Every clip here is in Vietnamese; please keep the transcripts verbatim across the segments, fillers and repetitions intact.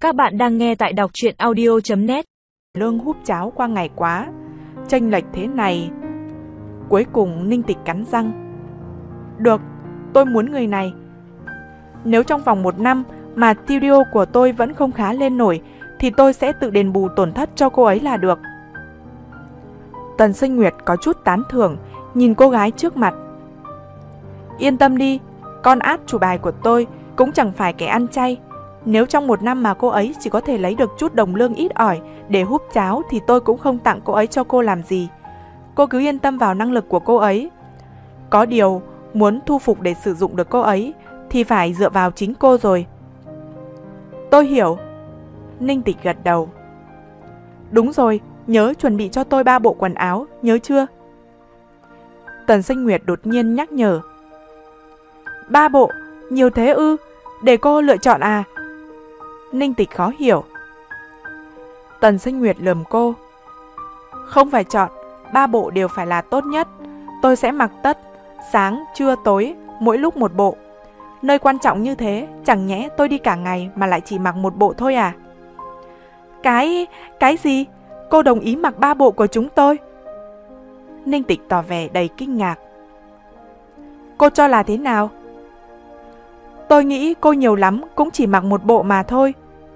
Các bạn đang nghe tại đọc truyện audio chấm net. Lương húp cháo qua ngày quá, chênh lệch thế này. Cuối cùng Ninh Tịch cắn răng. Được, tôi muốn người này. Nếu trong vòng một năm mà studio của tôi vẫn không khá lên nổi, thì tôi sẽ tự đền bù tổn thất cho cô ấy là được. Tần Sinh Nguyệt có chút tán thưởng, nhìn cô gái trước mặt. Yên tâm đi, con át chủ bài của tôi cũng chẳng phải kẻ ăn chay. Nếu trong một năm mà cô ấy chỉ có thể lấy được chút đồng lương ít ỏi để húp cháo thì tôi cũng không tặng cô ấy cho cô làm gì. Cô cứ yên tâm vào năng lực của cô ấy. Có điều, muốn thu phục để sử dụng được cô ấy thì phải dựa vào chính cô rồi. Tôi hiểu. Ninh Tịch gật đầu. Đúng rồi, nhớ chuẩn bị cho tôi ba bộ quần áo, nhớ chưa? Tần Sinh Nguyệt đột nhiên nhắc nhở. Ba bộ? Nhiều thế ư? Để cô lựa chọn à? Ninh Tịch khó hiểu. Tần Sinh Nguyệt lườm cô. Không phải chọn, ba bộ đều phải là tốt nhất. Tôi sẽ mặc tất, sáng, trưa, tối, mỗi lúc một bộ. Nơi quan trọng như thế, chẳng nhẽ tôi đi cả ngày mà lại chỉ mặc một bộ thôi à? Cái... cái gì? Cô đồng ý mặc ba bộ của chúng tôi? Ninh Tịch tỏ vẻ đầy kinh ngạc. Cô cho là thế nào? Tôi nghĩ cô nhiều lắm cũng chỉ mặc một bộ mà thôi.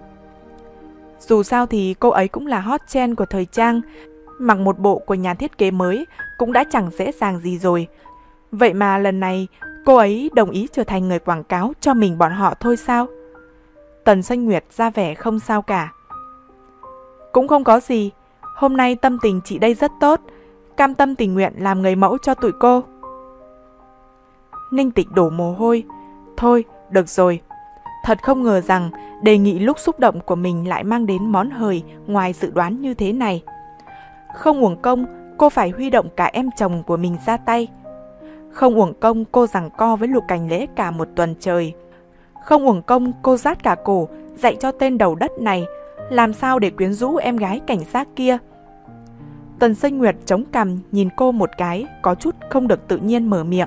Dù sao thì cô ấy cũng là hot trend của thời trang, mặc một bộ của nhà thiết kế mới cũng đã chẳng dễ dàng gì rồi. Vậy mà lần này cô ấy đồng ý trở thành người quảng cáo cho mình bọn họ thôi sao? Tần Sinh Nguyệt ra vẻ không sao cả. Cũng không có gì, hôm nay tâm tình chị đây rất tốt, cam tâm tình nguyện làm người mẫu cho tụi cô. Ninh Tịch đổ mồ hôi. Thôi, được rồi. Thật không ngờ rằng đề nghị lúc xúc động của mình lại mang đến món hời ngoài dự đoán như thế này. Không uổng công cô phải huy động cả em chồng của mình ra tay. Không uổng công cô giằng co với Lục Cảnh Lễ cả một tuần trời. Không uổng công cô rát cả cổ dạy cho tên đầu đất này làm sao để quyến rũ em gái cảnh sát kia. Tần Sinh Nguyệt chống cằm nhìn cô một cái, có chút không được tự nhiên mở miệng.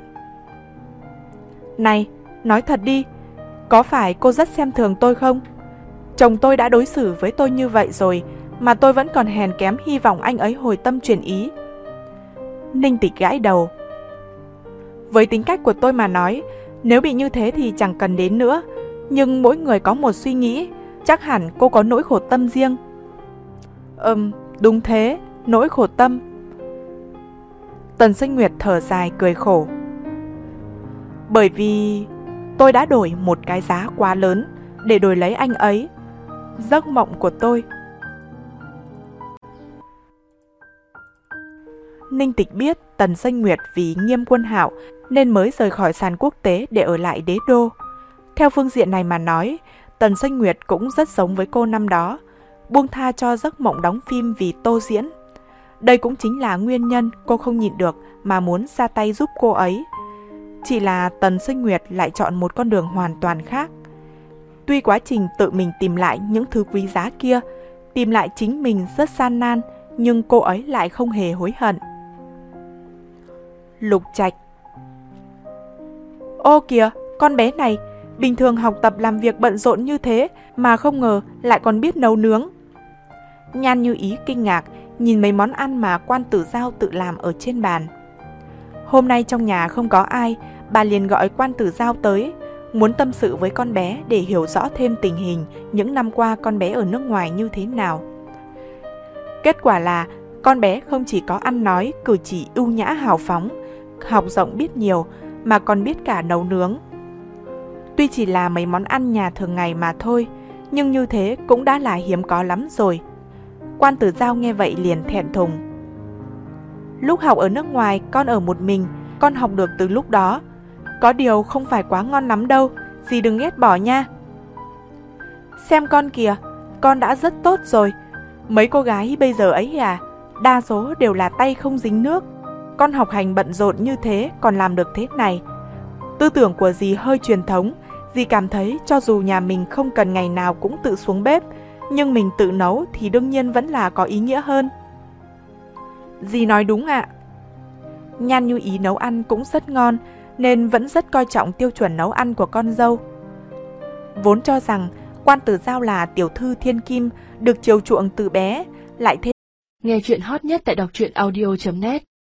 Này, nói thật đi, có phải cô rất xem thường tôi không? Chồng tôi đã đối xử với tôi như vậy rồi mà tôi vẫn còn hèn kém hy vọng anh ấy hồi tâm chuyển ý. Ninh Tịch gãi đầu. Với tính cách của tôi mà nói, nếu bị như thế thì chẳng cần đến nữa. Nhưng mỗi người có một suy nghĩ, chắc hẳn cô có nỗi khổ tâm riêng. Ừm, đúng thế, nỗi khổ tâm. Tần Sinh Nguyệt thở dài cười khổ. Bởi vì tôi đã đổi một cái giá quá lớn để đổi lấy anh ấy, giấc mộng của tôi. Ninh Tịch biết Tần Sinh Nguyệt vì Nghiêm Quân Hạo nên mới rời khỏi sàn quốc tế để ở lại đế đô. Theo phương diện này mà nói, Tần Sinh Nguyệt cũng rất giống với cô năm đó, buông tha cho giấc mộng đóng phim vì tô diễn. Đây cũng chính là nguyên nhân cô không nhịn được mà muốn ra tay giúp cô ấy. Chỉ là Tần Sinh Nguyệt lại chọn một con đường hoàn toàn khác. Tuy quá trình tự mình tìm lại những thứ quý giá kia, tìm lại chính mình rất gian nan, nhưng cô ấy lại không hề hối hận. Lục Trạch. Ô kìa, con bé này, bình thường học tập làm việc bận rộn như thế mà không ngờ lại còn biết nấu nướng. Nhan Như Ý kinh ngạc nhìn mấy món ăn mà Quan Tử Giao tự làm ở trên bàn. Hôm nay trong nhà không có ai, bà liền gọi Quan Tử Giao tới, muốn tâm sự với con bé để hiểu rõ thêm tình hình những năm qua con bé ở nước ngoài như thế nào. Kết quả là con bé không chỉ có ăn nói, cử chỉ ưu nhã hào phóng, học rộng biết nhiều, mà còn biết cả nấu nướng. Tuy chỉ là mấy món ăn nhà thường ngày mà thôi, nhưng như thế cũng đã là hiếm có lắm rồi. Quan Tử Giao nghe vậy liền thẹn thùng. Lúc học ở nước ngoài con ở một mình, con học được từ lúc đó. Có điều không phải quá ngon lắm đâu, dì đừng ghét bỏ nha. Xem con kìa, con đã rất tốt rồi. Mấy cô gái bây giờ ấy à, đa số đều là tay không dính nước. Con học hành bận rộn như thế còn làm được thế này. Tư tưởng của dì hơi truyền thống, dì cảm thấy cho dù nhà mình không cần ngày nào cũng tự xuống bếp, nhưng mình tự nấu thì đương nhiên vẫn là có ý nghĩa hơn. Dì nói đúng ạ. Nhan Như Ý nấu ăn cũng rất ngon, nên vẫn rất coi trọng tiêu chuẩn nấu ăn của con dâu. Vốn cho rằng Quan Tử Giao là tiểu thư thiên kim, được chiều chuộng từ bé, lại thêm. Nghe chuyện hot nhất tại đọc truyện audio chấm net